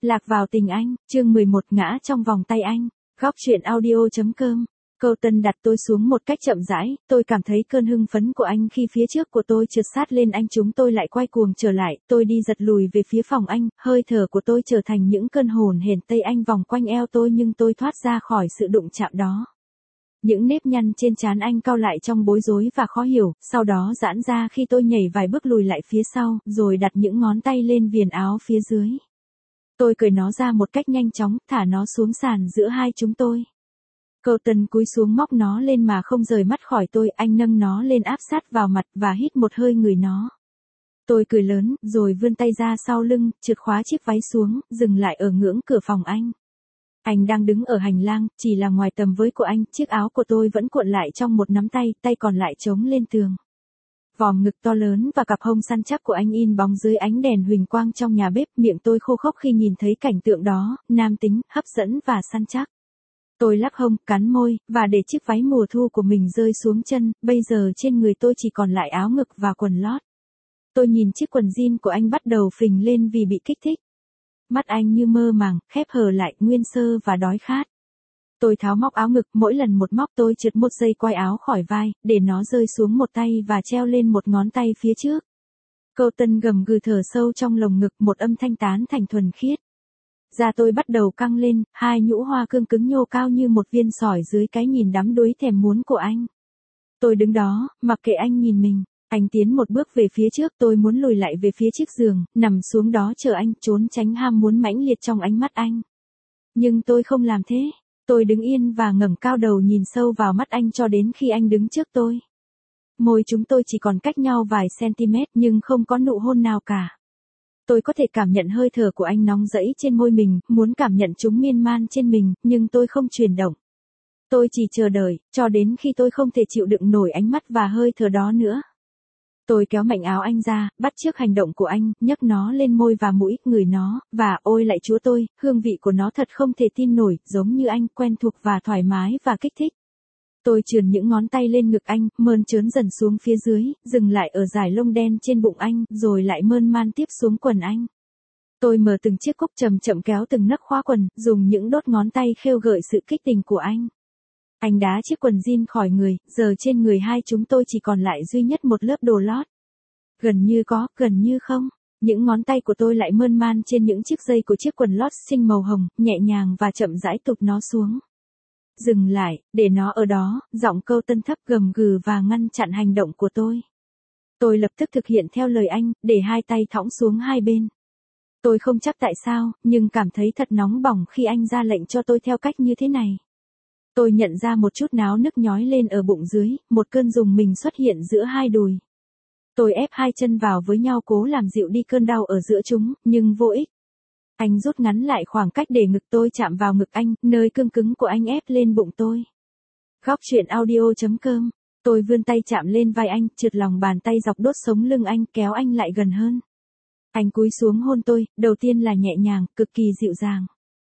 Lạc vào tình anh, chương 11 ngã trong vòng tay anh. Góc truyện audio.com. Câu Tân đặt tôi xuống một cách chậm rãi, tôi cảm thấy cơn hưng phấn của anh khi phía trước của tôi trượt sát lên anh, chúng tôi lại quay cuồng trở lại, tôi đi giật lùi về phía phòng anh, hơi thở của tôi trở thành những cơn hồn hển tay anh vòng quanh eo tôi, nhưng tôi thoát ra khỏi sự đụng chạm đó. Những nếp nhăn trên trán anh cau lại trong bối rối và khó hiểu, sau đó giãn ra khi tôi nhảy vài bước lùi lại phía sau, rồi đặt những ngón tay lên viền áo phía dưới. Tôi cởi nó ra một cách nhanh chóng, thả nó xuống sàn giữa hai chúng tôi. Câu Tân cúi xuống móc nó lên mà không rời mắt khỏi tôi, anh nâng nó lên áp sát vào mặt và hít một hơi ngửi nó. Tôi cười lớn, rồi vươn tay ra sau lưng, trượt khóa chiếc váy xuống, dừng lại ở ngưỡng cửa phòng anh. Anh đang đứng ở hành lang, chỉ là ngoài tầm với của anh, chiếc áo của tôi vẫn cuộn lại trong một nắm tay, tay còn lại chống lên tường. Vòm ngực to lớn và cặp hông săn chắc của anh in bóng dưới ánh đèn huỳnh quang trong nhà bếp, miệng tôi khô khốc khi nhìn thấy cảnh tượng đó, nam tính, hấp dẫn và săn chắc. Tôi lắc hông, cắn môi, và để chiếc váy mùa thu của mình rơi xuống chân, bây giờ trên người tôi chỉ còn lại áo ngực và quần lót. Tôi nhìn chiếc quần jean của anh bắt đầu phình lên vì bị kích thích. Mắt anh như mơ màng, khép hờ lại, nguyên sơ và đói khát. Tôi tháo móc áo ngực, mỗi lần một móc tôi trượt một dây quai áo khỏi vai, để nó rơi xuống một tay và treo lên một ngón tay phía trước. Câu Tân gầm gừ thở sâu trong lồng ngực, một âm thanh tán thành thuần khiết. Da tôi bắt đầu căng lên, hai nhũ hoa cương cứng nhô cao như một viên sỏi dưới cái nhìn đắm đuối thèm muốn của anh. Tôi đứng đó, mặc kệ anh nhìn mình. Anh tiến một bước về phía trước, tôi muốn lùi lại về phía chiếc giường, nằm xuống đó chờ anh, trốn tránh ham muốn mãnh liệt trong ánh mắt anh. Nhưng tôi không làm thế. Tôi đứng yên và ngẩng cao đầu nhìn sâu vào mắt anh cho đến khi anh đứng trước tôi. Môi chúng tôi chỉ còn cách nhau vài cm nhưng không có nụ hôn nào cả. Tôi có thể cảm nhận hơi thở của anh nóng rẫy trên môi mình, muốn cảm nhận chúng miên man trên mình, nhưng tôi không chuyển động. Tôi chỉ chờ đợi, cho đến khi tôi không thể chịu đựng nổi ánh mắt và hơi thở đó nữa. Tôi kéo mạnh áo anh ra, bắt chước hành động của anh, nhấc nó lên môi và mũi, ngửi nó, và ôi lạy Chúa tôi, hương vị của nó thật không thể tin nổi, giống như anh, quen thuộc và thoải mái và kích thích. Tôi chườn những ngón tay lên ngực anh, mơn trớn dần xuống phía dưới, dừng lại ở dải lông đen trên bụng anh, rồi lại mơn man tiếp xuống quần anh. Tôi mở từng chiếc cúc chậm chậm kéo từng nấc khóa quần, dùng những đốt ngón tay khêu gợi sự kích tình của anh. Anh đá chiếc quần jean khỏi người, giờ trên người hai chúng tôi chỉ còn lại duy nhất một lớp đồ lót. Gần như có, gần như không. Những ngón tay của tôi lại mơn man trên những chiếc dây của chiếc quần lót xinh màu hồng, nhẹ nhàng và chậm rãi tụt nó xuống. Dừng lại, để nó ở đó, giọng Câu Tân thấp gầm gừ và ngăn chặn hành động của tôi. Tôi lập tức thực hiện theo lời anh, để hai tay thõng xuống hai bên. Tôi không chắc tại sao, nhưng cảm thấy thật nóng bỏng khi anh ra lệnh cho tôi theo cách như thế này. Tôi nhận ra một chút náo nức nhói lên ở bụng dưới, một cơn rùng mình xuất hiện giữa hai đùi. Tôi ép hai chân vào với nhau cố làm dịu đi cơn đau ở giữa chúng, nhưng vô ích. Anh rút ngắn lại khoảng cách để ngực tôi chạm vào ngực anh, nơi cương cứng của anh ép lên bụng tôi. Góc truyện audio.com. Tôi vươn tay chạm lên vai anh, trượt lòng bàn tay dọc đốt sống lưng anh, kéo anh lại gần hơn. Anh cúi xuống hôn tôi, đầu tiên là nhẹ nhàng, cực kỳ dịu dàng.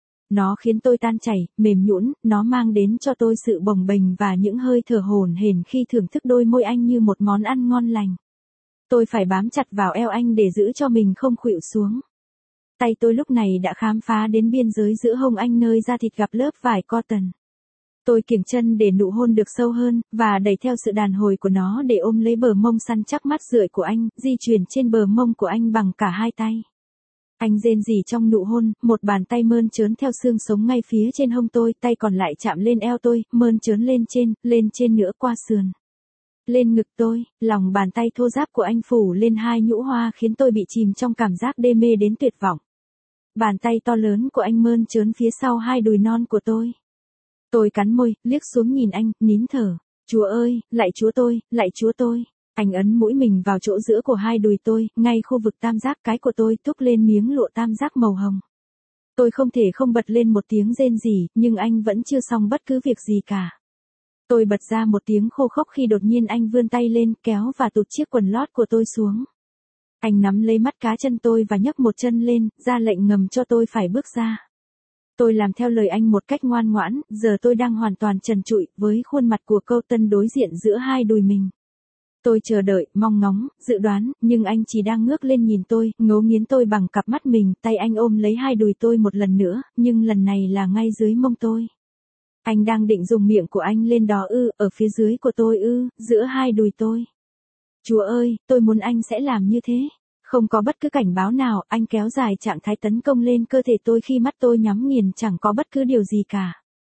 Nó khiến tôi tan chảy, mềm nhũn, nó mang đến cho tôi sự bồng bềnh và những hơi thở hổn hển khi thưởng thức đôi môi anh như một món ăn ngon lành. Tôi phải bám chặt vào eo anh để giữ cho mình không khuỵu xuống. Tay tôi lúc này đã khám phá đến biên giới giữa hông anh nơi da thịt gặp lớp vải cotton. Tôi kiểng chân để nụ hôn được sâu hơn, và đẩy theo sự đàn hồi của nó để ôm lấy bờ mông săn chắc mát rượi của anh, di chuyển trên bờ mông của anh bằng cả hai tay. Anh rên rỉ trong nụ hôn, một bàn tay mơn trớn theo xương sống ngay phía trên hông tôi, tay còn lại chạm lên eo tôi, mơn trớn lên trên nữa qua sườn. Lên ngực tôi, lòng bàn tay thô ráp của anh phủ lên hai nhũ hoa khiến tôi bị chìm trong cảm giác đê mê đến tuyệt vọng. Bàn tay to lớn của anh mơn trớn phía sau hai đùi non của tôi. Tôi cắn môi, liếc xuống nhìn anh, nín thở. Chúa ơi, lạy Chúa tôi, lạy Chúa tôi. Anh ấn mũi mình vào chỗ giữa của hai đùi tôi, ngay khu vực tam giác cái của tôi thúc lên miếng lụa tam giác màu hồng. Tôi không thể không bật lên một tiếng rên rỉ, nhưng anh vẫn chưa xong bất cứ việc gì cả. Tôi bật ra một tiếng khô khốc khi đột nhiên anh vươn tay lên, kéo và tụt chiếc quần lót của tôi xuống. Anh nắm lấy mắt cá chân tôi và nhấc một chân lên, ra lệnh ngầm cho tôi phải bước ra. Tôi làm theo lời anh một cách ngoan ngoãn, giờ tôi đang hoàn toàn trần trụi, với khuôn mặt của Câu Tân đối diện giữa hai đùi mình. Tôi chờ đợi, mong ngóng, dự đoán, nhưng anh chỉ đang ngước lên nhìn tôi, ngấu nghiến tôi bằng cặp mắt mình, tay anh ôm lấy hai đùi tôi một lần nữa, nhưng lần này là ngay dưới mông tôi. Anh đang định dùng miệng của anh lên đó ở phía dưới của tôi giữa hai đùi tôi. Chúa ơi, tôi muốn anh sẽ làm như thế. Không có bất cứ cảnh báo nào, anh kéo dài trạng thái tấn công lên cơ thể tôi khi mắt tôi nhắm nghiền chẳng có bất cứ điều gì cả.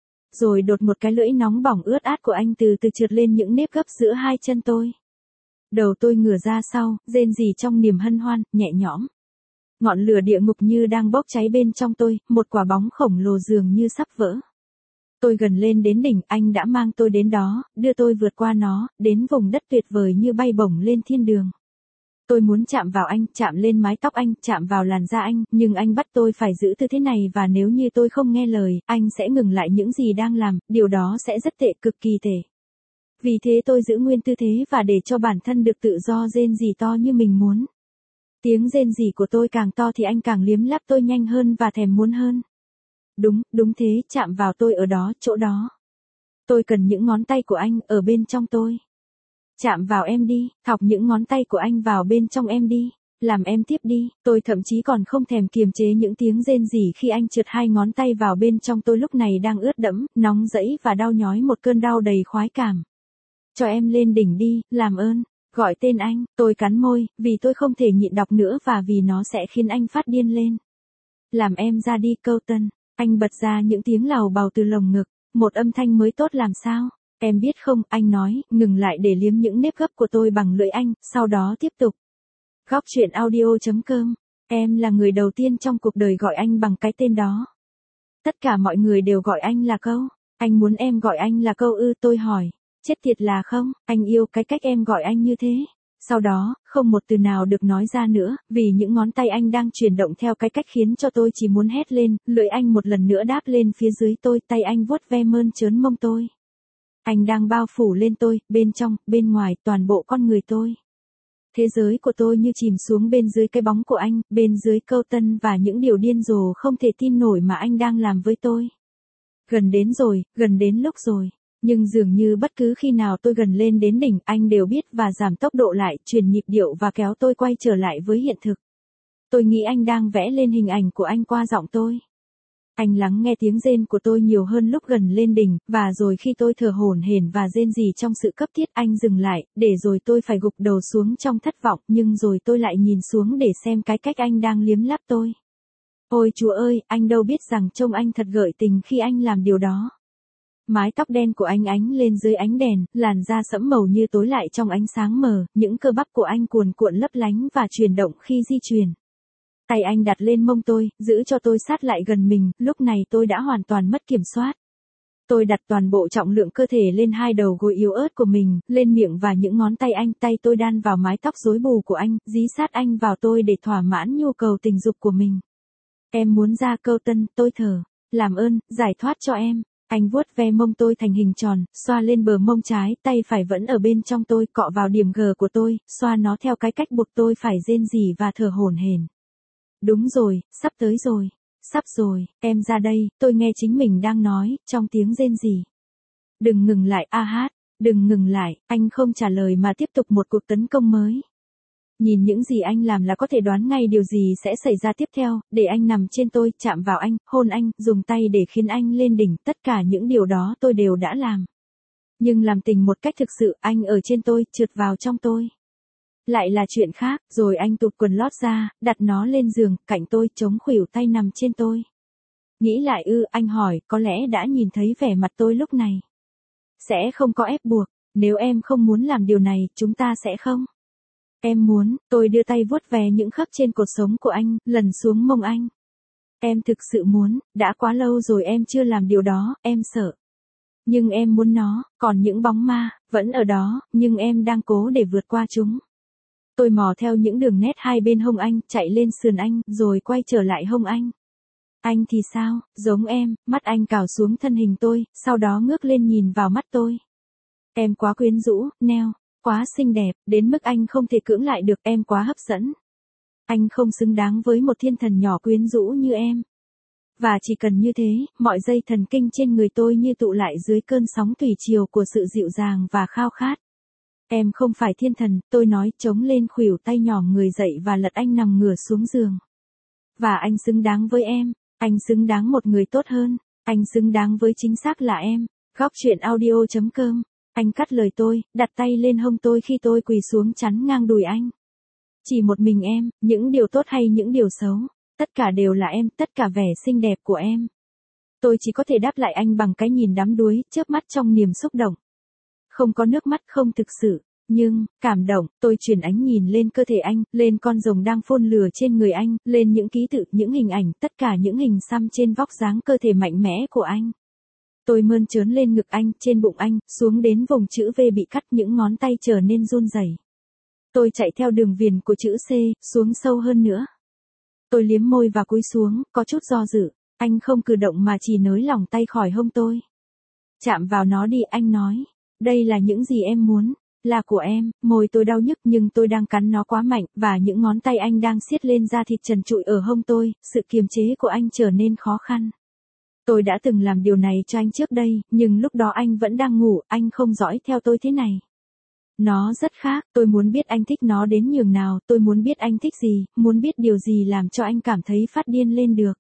Rồi đột một cái lưỡi nóng bỏng ướt át của anh từ từ trượt lên những nếp gấp giữa hai chân tôi. Đầu tôi ngửa ra sau, rên rỉ trong niềm hân hoan, nhẹ nhõm. Ngọn lửa địa ngục như đang bốc cháy bên trong tôi, một quả bóng khổng lồ dường như sắp vỡ. Tôi gần lên đến đỉnh, anh đã mang tôi đến đó, đưa tôi vượt qua nó, đến vùng đất tuyệt vời như bay bổng lên thiên đường. Tôi muốn chạm vào anh, chạm lên mái tóc anh, chạm vào làn da anh, nhưng anh bắt tôi phải giữ tư thế này và nếu như tôi không nghe lời, anh sẽ ngừng lại những gì đang làm, điều đó sẽ rất tệ, cực kỳ tệ. Vì thế tôi giữ nguyên tư thế và để cho bản thân được tự do rên rỉ to như mình muốn. Tiếng rên rỉ của tôi càng to thì anh càng liếm láp tôi nhanh hơn và thèm muốn hơn. Đúng thế, chạm vào tôi ở đó, chỗ đó. Tôi cần những ngón tay của anh ở bên trong tôi. Chạm vào em đi, thọc những ngón tay của anh vào bên trong em đi, làm em tiếp đi. Tôi thậm chí còn không thèm kiềm chế những tiếng rên rỉ khi anh trượt hai ngón tay vào bên trong tôi lúc này đang ướt đẫm, nóng rẫy và đau nhói một cơn đau đầy khoái cảm. Cho em lên đỉnh đi, làm ơn. Gọi tên anh, tôi cắn môi, vì tôi không thể nhịn đọc nữa và vì nó sẽ khiến anh phát điên lên. Làm em ra đi, Colton. Anh bật ra những tiếng lào bào từ lồng ngực, một âm thanh mới tốt làm sao. Em biết không, anh nói, ngừng lại để liếm những nếp gấp của tôi bằng lưỡi anh, sau đó tiếp tục. Góc truyện audio.com. Em là người đầu tiên trong cuộc đời gọi anh bằng cái tên đó. Tất cả mọi người đều gọi anh là Câu. Anh muốn em gọi anh là Câu tôi hỏi. Chết tiệt là không, anh yêu cái cách em gọi anh như thế. Sau đó, không một từ nào được nói ra nữa, vì những ngón tay anh đang chuyển động theo cái cách khiến cho tôi chỉ muốn hét lên, lưỡi anh một lần nữa đáp lên phía dưới tôi, tay anh vuốt ve mơn trớn mông tôi. Anh đang bao phủ lên tôi, bên trong, bên ngoài, toàn bộ con người tôi. Thế giới của tôi như chìm xuống bên dưới cái bóng của anh, bên dưới Colton và những điều điên rồ không thể tin nổi mà anh đang làm với tôi. Gần đến rồi, gần đến lúc rồi. Nhưng dường như bất cứ khi nào tôi gần lên đến đỉnh, anh đều biết và giảm tốc độ lại, chuyển nhịp điệu và kéo tôi quay trở lại với hiện thực. Tôi nghĩ anh đang vẽ lên hình ảnh của anh qua giọng tôi. Anh lắng nghe tiếng rên của tôi nhiều hơn lúc gần lên đỉnh, và rồi khi tôi thở hổn hển và rên rỉ trong sự cấp thiết, anh dừng lại, để rồi tôi phải gục đầu xuống trong thất vọng, nhưng rồi tôi lại nhìn xuống để xem cái cách anh đang liếm láp tôi. Ôi Chúa ơi, anh đâu biết rằng trông anh thật gợi tình khi anh làm điều đó. Mái tóc đen của anh ánh lên dưới ánh đèn, làn da sẫm màu như tối lại trong ánh sáng mờ, những cơ bắp của anh cuồn cuộn lấp lánh và chuyển động khi di chuyển. Tay anh đặt lên mông tôi, giữ cho tôi sát lại gần mình, lúc này tôi đã hoàn toàn mất kiểm soát. Tôi đặt toàn bộ trọng lượng cơ thể lên hai đầu gối yếu ớt của mình, lên miệng và những ngón tay anh, tay tôi đan vào mái tóc rối bù của anh, dí sát anh vào tôi để thỏa mãn nhu cầu tình dục của mình. Em muốn ra Colton, tôi thở. Làm ơn, giải thoát cho em. Anh vuốt ve mông tôi thành hình tròn, xoa lên bờ mông trái, tay phải vẫn ở bên trong tôi, cọ vào điểm G của tôi, xoa nó theo cái cách buộc tôi phải rên rỉ và thở hổn hển. Đúng rồi, sắp tới rồi. Sắp rồi, em ra đây, tôi nghe chính mình đang nói, trong tiếng rên rỉ. Đừng ngừng lại, đừng ngừng lại, anh không trả lời mà tiếp tục một cuộc tấn công mới. Nhìn những gì anh làm là có thể đoán ngay điều gì sẽ xảy ra tiếp theo, để anh nằm trên tôi, chạm vào anh, hôn anh, dùng tay để khiến anh lên đỉnh, tất cả những điều đó tôi đều đã làm. Nhưng làm tình một cách thực sự, anh ở trên tôi, trượt vào trong tôi. Lại là chuyện khác, rồi anh tụt quần lót ra, đặt nó lên giường, cạnh tôi, chống khuỷu tay nằm trên tôi. Nghĩ lại anh hỏi, có lẽ đã nhìn thấy vẻ mặt tôi lúc này. Sẽ không có ép buộc, nếu em không muốn làm điều này, chúng ta sẽ không. Em muốn, tôi đưa tay vuốt ve những khớp trên cột sống của anh, lần xuống mông anh. Em thực sự muốn, đã quá lâu rồi em chưa làm điều đó, em sợ. Nhưng em muốn nó, còn những bóng ma, vẫn ở đó, nhưng em đang cố để vượt qua chúng. Tôi mò theo những đường nét hai bên hông anh, chạy lên sườn anh, rồi quay trở lại hông anh. Anh thì sao, giống em, mắt anh cào xuống thân hình tôi, sau đó ngước lên nhìn vào mắt tôi. Em quá quyến rũ, Nell. Quá xinh đẹp, đến mức anh không thể cưỡng lại được, em quá hấp dẫn. Anh không xứng đáng với một thiên thần nhỏ quyến rũ như em. Và chỉ cần như thế, mọi dây thần kinh trên người tôi như tụ lại dưới cơn sóng thủy triều của sự dịu dàng và khao khát. Em không phải thiên thần, tôi nói, chống lên khuỷu tay nhòm người dậy và lật anh nằm ngửa xuống giường. Và anh xứng đáng với em, anh xứng đáng một người tốt hơn, anh xứng đáng với chính xác là em. Góc truyện audio.com. Anh cắt lời tôi, đặt tay lên hông tôi khi tôi quỳ xuống chắn ngang đùi anh. Chỉ một mình em, những điều tốt hay những điều xấu, tất cả đều là em, tất cả vẻ xinh đẹp của em. Tôi chỉ có thể đáp lại anh bằng cái nhìn đắm đuối, chớp mắt trong niềm xúc động. Không có nước mắt, không thực sự, nhưng, cảm động, tôi chuyển ánh nhìn lên cơ thể anh, lên con rồng đang phun lửa trên người anh, lên những ký tự, những hình ảnh, tất cả những hình xăm trên vóc dáng cơ thể mạnh mẽ của anh. Tôi mơn trớn lên ngực anh, trên bụng anh, xuống đến vùng chữ V bị cắt, những ngón tay trở nên run rẩy. Tôi chạy theo đường viền của chữ C, xuống sâu hơn nữa. Tôi liếm môi và cúi xuống, có chút do dự, anh không cử động mà chỉ nới lỏng tay khỏi hông tôi. Chạm vào nó đi, anh nói. Đây là những gì em muốn, là của em. Môi tôi đau nhức nhưng tôi đang cắn nó quá mạnh, và những ngón tay anh đang siết lên da thịt trần trụi ở hông tôi, sự kiềm chế của anh trở nên khó khăn. Tôi đã từng làm điều này cho anh trước đây, nhưng lúc đó anh vẫn đang ngủ, anh không dõi theo tôi thế này. Nó rất khác, tôi muốn biết anh thích nó đến nhường nào, tôi muốn biết anh thích gì, muốn biết điều gì làm cho anh cảm thấy phát điên lên được.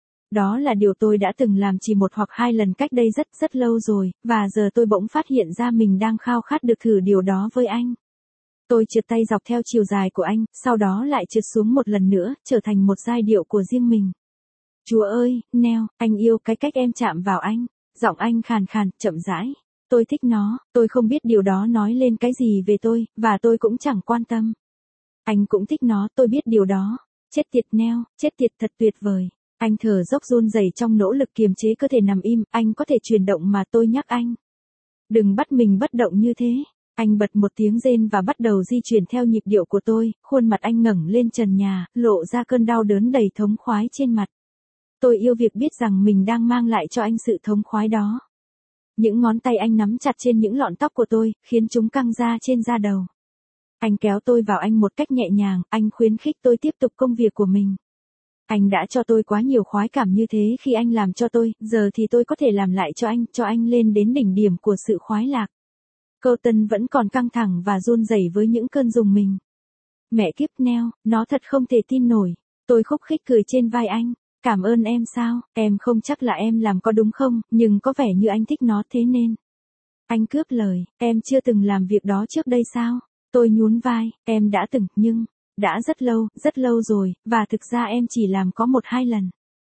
Đó là điều tôi đã từng làm chỉ một hoặc hai lần cách đây rất rất lâu rồi, và giờ tôi bỗng phát hiện ra mình đang khao khát được thử điều đó với anh. Tôi trượt tay dọc theo chiều dài của anh, sau đó lại trượt xuống một lần nữa, trở thành một giai điệu của riêng mình. Chúa ơi, Neil, anh yêu cái cách em chạm vào anh. Giọng anh khàn khàn, chậm rãi. Tôi thích nó, tôi không biết điều đó nói lên cái gì về tôi, và tôi cũng chẳng quan tâm. Anh cũng thích nó, tôi biết điều đó. Chết tiệt Neil, chết tiệt thật tuyệt vời. Anh thở dốc run rẩy trong nỗ lực kiềm chế cơ thể nằm im, anh có thể chuyển động mà tôi nhắc anh. Đừng bắt mình bất động như thế. Anh bật một tiếng rên và bắt đầu di chuyển theo nhịp điệu của tôi, khuôn mặt anh ngẩng lên trần nhà, lộ ra cơn đau đớn đầy thống khoái trên mặt. Tôi yêu việc biết rằng mình đang mang lại cho anh sự thống khoái đó. Những ngón tay anh nắm chặt trên những lọn tóc của tôi, khiến chúng căng ra trên da đầu. Anh kéo tôi vào anh một cách nhẹ nhàng, anh khuyến khích tôi tiếp tục công việc của mình. Anh đã cho tôi quá nhiều khoái cảm như thế khi anh làm cho tôi, giờ thì tôi có thể làm lại cho anh lên đến đỉnh điểm của sự khoái lạc. Colton vẫn còn căng thẳng và run rẩy với những cơn rùng mình. Mẹ kiếp Neil, nó thật không thể tin nổi. Tôi khúc khích cười trên vai anh. Cảm ơn em sao, em không chắc là em làm có đúng không, nhưng có vẻ như anh thích nó thế nên. Anh cướp lời, em chưa từng làm việc đó trước đây sao? Tôi nhún vai, em đã từng, nhưng, đã rất lâu rồi, và thực ra em chỉ làm có 1-2 lần.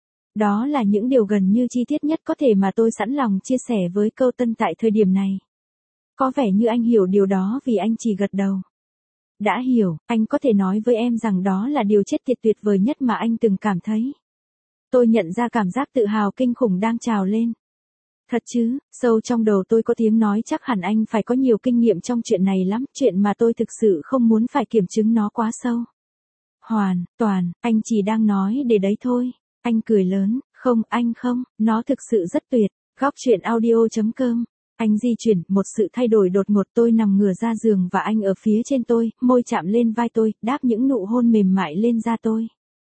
Đó là những điều gần như chi tiết nhất có thể mà tôi sẵn lòng chia sẻ với Colton tại thời điểm này. Có vẻ như anh hiểu điều đó vì anh chỉ gật đầu. Đã hiểu, anh có thể nói với em rằng đó là điều chết tiệt tuyệt vời nhất mà anh từng cảm thấy. Tôi nhận ra cảm giác tự hào kinh khủng đang trào lên. Thật chứ, sâu trong đầu tôi có tiếng nói chắc hẳn anh phải có nhiều kinh nghiệm trong chuyện này lắm, chuyện mà tôi thực sự không muốn phải kiểm chứng nó quá sâu. Hoàn toàn, anh chỉ đang nói để đấy thôi. Anh cười lớn, không, anh không, nó thực sự rất tuyệt. Góc truyện audio.com. Anh di chuyển, một sự thay đổi đột ngột, tôi nằm ngửa ra giường và anh ở phía trên tôi, môi chạm lên vai tôi, đáp những nụ hôn mềm mại lên da tôi.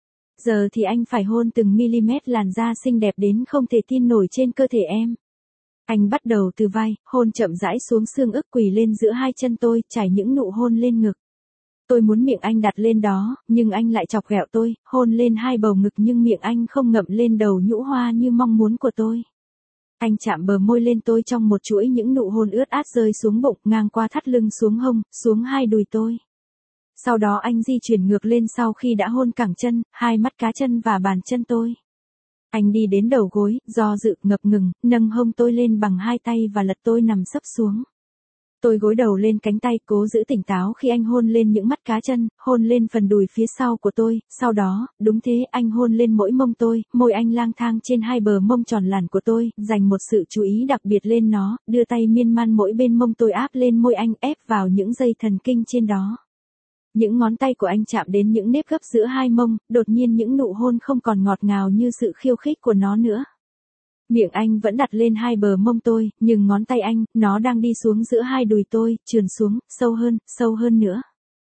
Giờ thì anh phải hôn từng mm làn da xinh đẹp đến không thể tin nổi trên cơ thể em. Anh bắt đầu từ vai, hôn chậm rãi xuống xương ức, quỳ lên giữa hai chân tôi, trải những nụ hôn lên ngực. Tôi muốn miệng anh đặt lên đó, nhưng anh lại chọc ghẹo tôi, hôn lên hai bầu ngực nhưng miệng anh không ngậm lên đầu nhũ hoa như mong muốn của tôi. Anh chạm bờ môi lên tôi trong một chuỗi những nụ hôn ướt át rơi xuống bụng, ngang qua thắt lưng xuống hông, xuống hai đùi tôi. Sau đó anh di chuyển ngược lên sau khi đã hôn cẳng chân, hai mắt cá chân và bàn chân tôi. Anh đi đến đầu gối, do dự, ngập ngừng, nâng hông tôi lên bằng hai tay và lật tôi nằm sấp xuống. Tôi gối đầu lên cánh tay, cố giữ tỉnh táo khi anh hôn lên những mắt cá chân, hôn lên phần đùi phía sau của tôi, sau đó, đúng thế, anh hôn lên mỗi mông tôi, môi anh lang thang trên hai bờ mông tròn làn của tôi, dành một sự chú ý đặc biệt lên nó, đưa tay miên man mỗi bên mông tôi áp lên môi anh, ép vào những dây thần kinh trên đó. Những ngón tay của anh chạm đến những nếp gấp giữa hai mông, đột nhiên những nụ hôn không còn ngọt ngào như sự khiêu khích của nó nữa. Miệng anh vẫn đặt lên hai bờ mông tôi, nhưng ngón tay anh, nó đang đi xuống giữa hai đùi tôi, trườn xuống, sâu hơn nữa.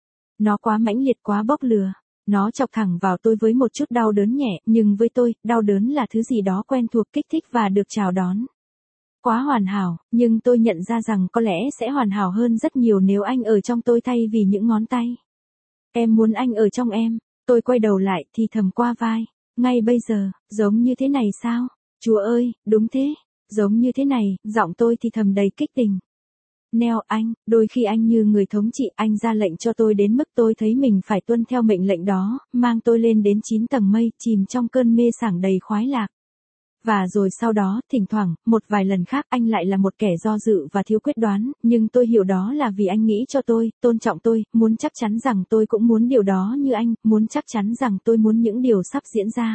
Nó quá mãnh liệt, quá bốc lửa. Nó chọc thẳng vào tôi với một chút đau đớn nhẹ, nhưng với tôi, đau đớn là thứ gì đó quen thuộc, kích thích và được chào đón. quá hoàn hảo, nhưng tôi nhận ra rằng có lẽ sẽ hoàn hảo hơn rất nhiều nếu anh ở trong tôi thay vì những ngón tay. Em muốn anh ở trong em. Tôi quay đầu lại thì thầm qua vai. Ngay bây giờ, giống như thế này sao? Chúa ơi, đúng thế. Giống như thế này, giọng tôi thì thầm đầy kích tình. Neo anh, đôi khi anh như người thống trị, anh ra lệnh cho tôi đến mức tôi thấy mình phải tuân theo mệnh lệnh đó, mang tôi lên đến 9 tầng mây, chìm trong cơn mê sảng đầy khoái lạc. Và rồi sau đó, thỉnh thoảng, một vài lần khác anh lại là một kẻ do dự và thiếu quyết đoán, nhưng tôi hiểu đó là vì anh nghĩ cho tôi, tôn trọng tôi, muốn chắc chắn rằng tôi cũng muốn điều đó như anh, muốn chắc chắn rằng tôi muốn những điều sắp diễn ra.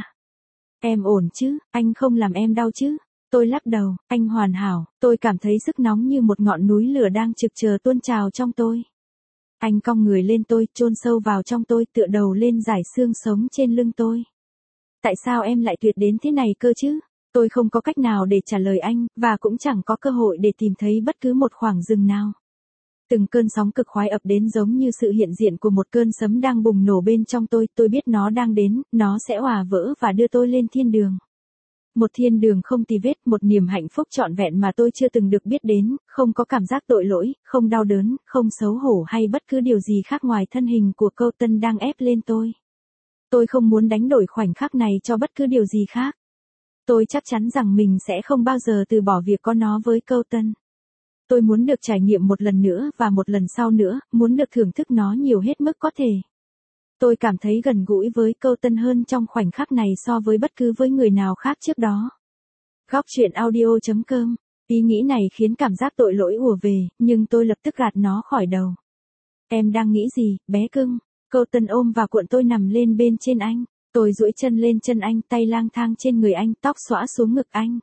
Em ổn chứ, anh không làm em đau chứ? Tôi lắc đầu, anh hoàn hảo, tôi cảm thấy sức nóng như một ngọn núi lửa đang trực chờ tuôn trào trong tôi. Anh cong người lên tôi, chôn sâu vào trong tôi, tựa đầu lên dải xương sống trên lưng tôi. Tại sao em lại tuyệt đến thế này cơ chứ? Tôi không có cách nào để trả lời anh, và cũng chẳng có cơ hội để tìm thấy bất cứ một khoảng dừng nào. Từng cơn sóng cực khoái ập đến giống như sự hiện diện của một cơn sấm đang bùng nổ bên trong tôi biết nó đang đến, nó sẽ òa vỡ và đưa tôi lên thiên đường. Một thiên đường không tì vết, một niềm hạnh phúc trọn vẹn mà tôi chưa từng được biết đến, không có cảm giác tội lỗi, không đau đớn, không xấu hổ hay bất cứ điều gì khác ngoài thân hình của Colton đang ép lên tôi. Tôi không muốn đánh đổi khoảnh khắc này cho bất cứ điều gì khác. Tôi chắc chắn rằng mình sẽ không bao giờ từ bỏ việc có nó với Colton. Tôi muốn được trải nghiệm một lần nữa và một lần sau nữa, muốn được thưởng thức nó nhiều hết mức có thể. Tôi cảm thấy gần gũi với Colton hơn trong khoảnh khắc này so với bất cứ với người nào khác trước đó. Góc truyện audio.com. Ý nghĩ này khiến cảm giác tội lỗi ùa về, nhưng tôi lập tức gạt nó khỏi đầu. Em đang nghĩ gì, bé cưng? Colton ôm và cuộn tôi nằm lên bên trên anh. Tôi duỗi chân lên chân anh, tay lang thang trên người anh, tóc xõa xuống ngực anh.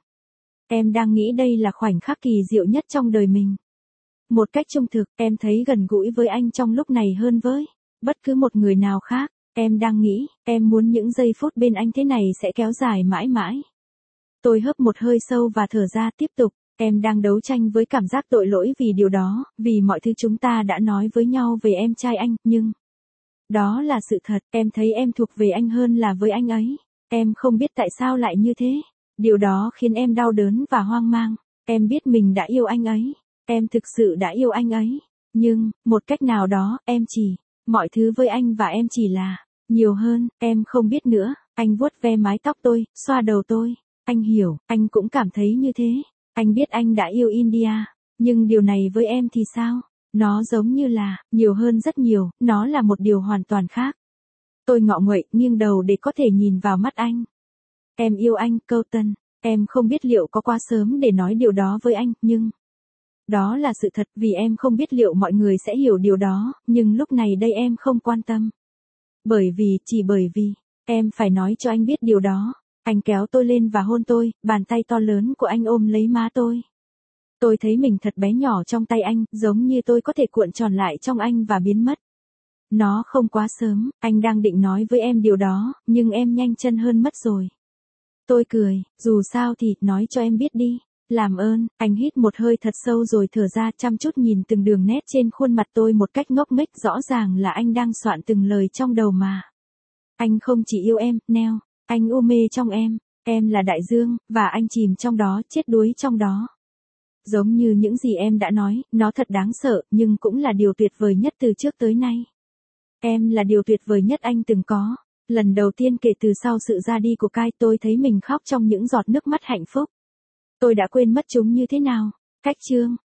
Em đang nghĩ đây là khoảnh khắc kỳ diệu nhất trong đời mình. Một cách trung thực, em thấy gần gũi với anh trong lúc này hơn với bất cứ một người nào khác. Em đang nghĩ, em muốn những giây phút bên anh thế này sẽ kéo dài mãi mãi. Tôi hớp một hơi sâu và thở ra tiếp tục. Em đang đấu tranh với cảm giác tội lỗi vì điều đó, vì mọi thứ chúng ta đã nói với nhau về em trai anh, nhưng đó là sự thật, em thấy em thuộc về anh hơn là với anh ấy. Em không biết tại sao lại như thế. Điều đó khiến em đau đớn và hoang mang. Em biết mình đã yêu anh ấy. Em thực sự đã yêu anh ấy. Nhưng, một cách nào đó, em chỉ, mọi thứ với anh và em chỉ là, nhiều hơn, em không biết nữa. Anh vuốt ve mái tóc tôi, xoa đầu tôi. Anh hiểu, anh cũng cảm thấy như thế. Anh biết anh đã yêu India. Nhưng điều này với em thì sao? Nó giống như là, nhiều hơn rất nhiều, nó là một điều hoàn toàn khác. Tôi ngọ nguậy, nghiêng đầu để có thể nhìn vào mắt anh. Em yêu anh, Colton. Em không biết liệu có quá sớm để nói điều đó với anh, nhưng đó là sự thật vì em không biết liệu mọi người sẽ hiểu điều đó, nhưng lúc này đây em không quan tâm. Chỉ bởi vì, em phải nói cho anh biết điều đó. Anh kéo tôi lên và hôn tôi, bàn tay to lớn của anh ôm lấy má tôi. Tôi thấy mình thật bé nhỏ trong tay anh, giống như tôi có thể cuộn tròn lại trong anh và biến mất. Nó không quá sớm, anh đang định nói với em điều đó, nhưng em nhanh chân hơn mất rồi. Tôi cười, dù sao thì, nói cho em biết đi. Làm ơn, anh hít một hơi thật sâu rồi thở ra chăm chút nhìn từng đường nét trên khuôn mặt tôi một cách ngốc nghếch, rõ ràng là anh đang soạn từng lời trong đầu mà. Anh không chỉ yêu em, Neo, anh u mê trong em là đại dương, và anh chìm trong đó, chết đuối trong đó. Giống như những gì em đã nói, nó thật đáng sợ, nhưng cũng là điều tuyệt vời nhất từ trước tới nay. Em là điều tuyệt vời nhất anh từng có. Lần đầu tiên kể từ sau sự ra đi của Kai, tôi thấy mình khóc trong những giọt nước mắt hạnh phúc. Tôi đã quên mất chúng như thế nào. Cách chương